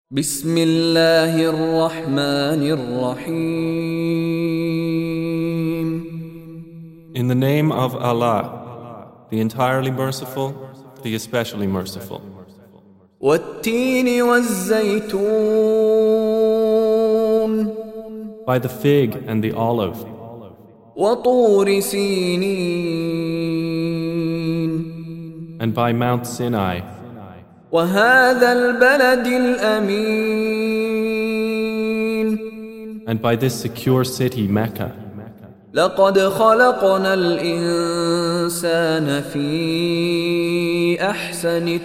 بسم الله الرحمن الرحيم. In the name of Allah, the entirely merciful, the especially merciful. والتين والزيتون By the fig and the olive, وطور سينين and by Mount Sinai, وهذا البلد الأمين and by this secure city Mecca. لقد خلقنا الإنسان في أحسن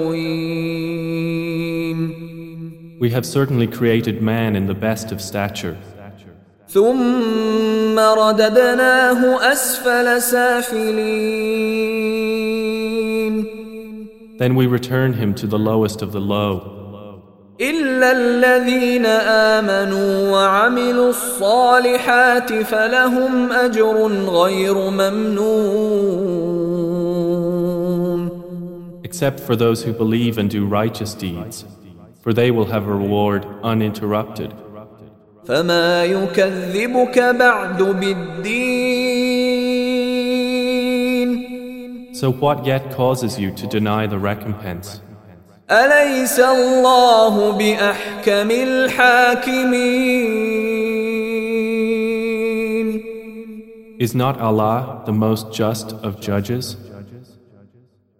تقويم We have certainly created man in the best of stature. ثم رددناه أسفل سافلين Then we return him to the lowest of the low, إلا الذين آمنوا وعملوا الصالحات فلهم أجر غير ممنون except for those who believe and do righteous deeds, for they will have a reward uninterrupted. فما يكذبك بعد بالدين So what yet causes you to deny the recompense? أليس الله بأحكم الحاكمين Is not Allah the most just of judges?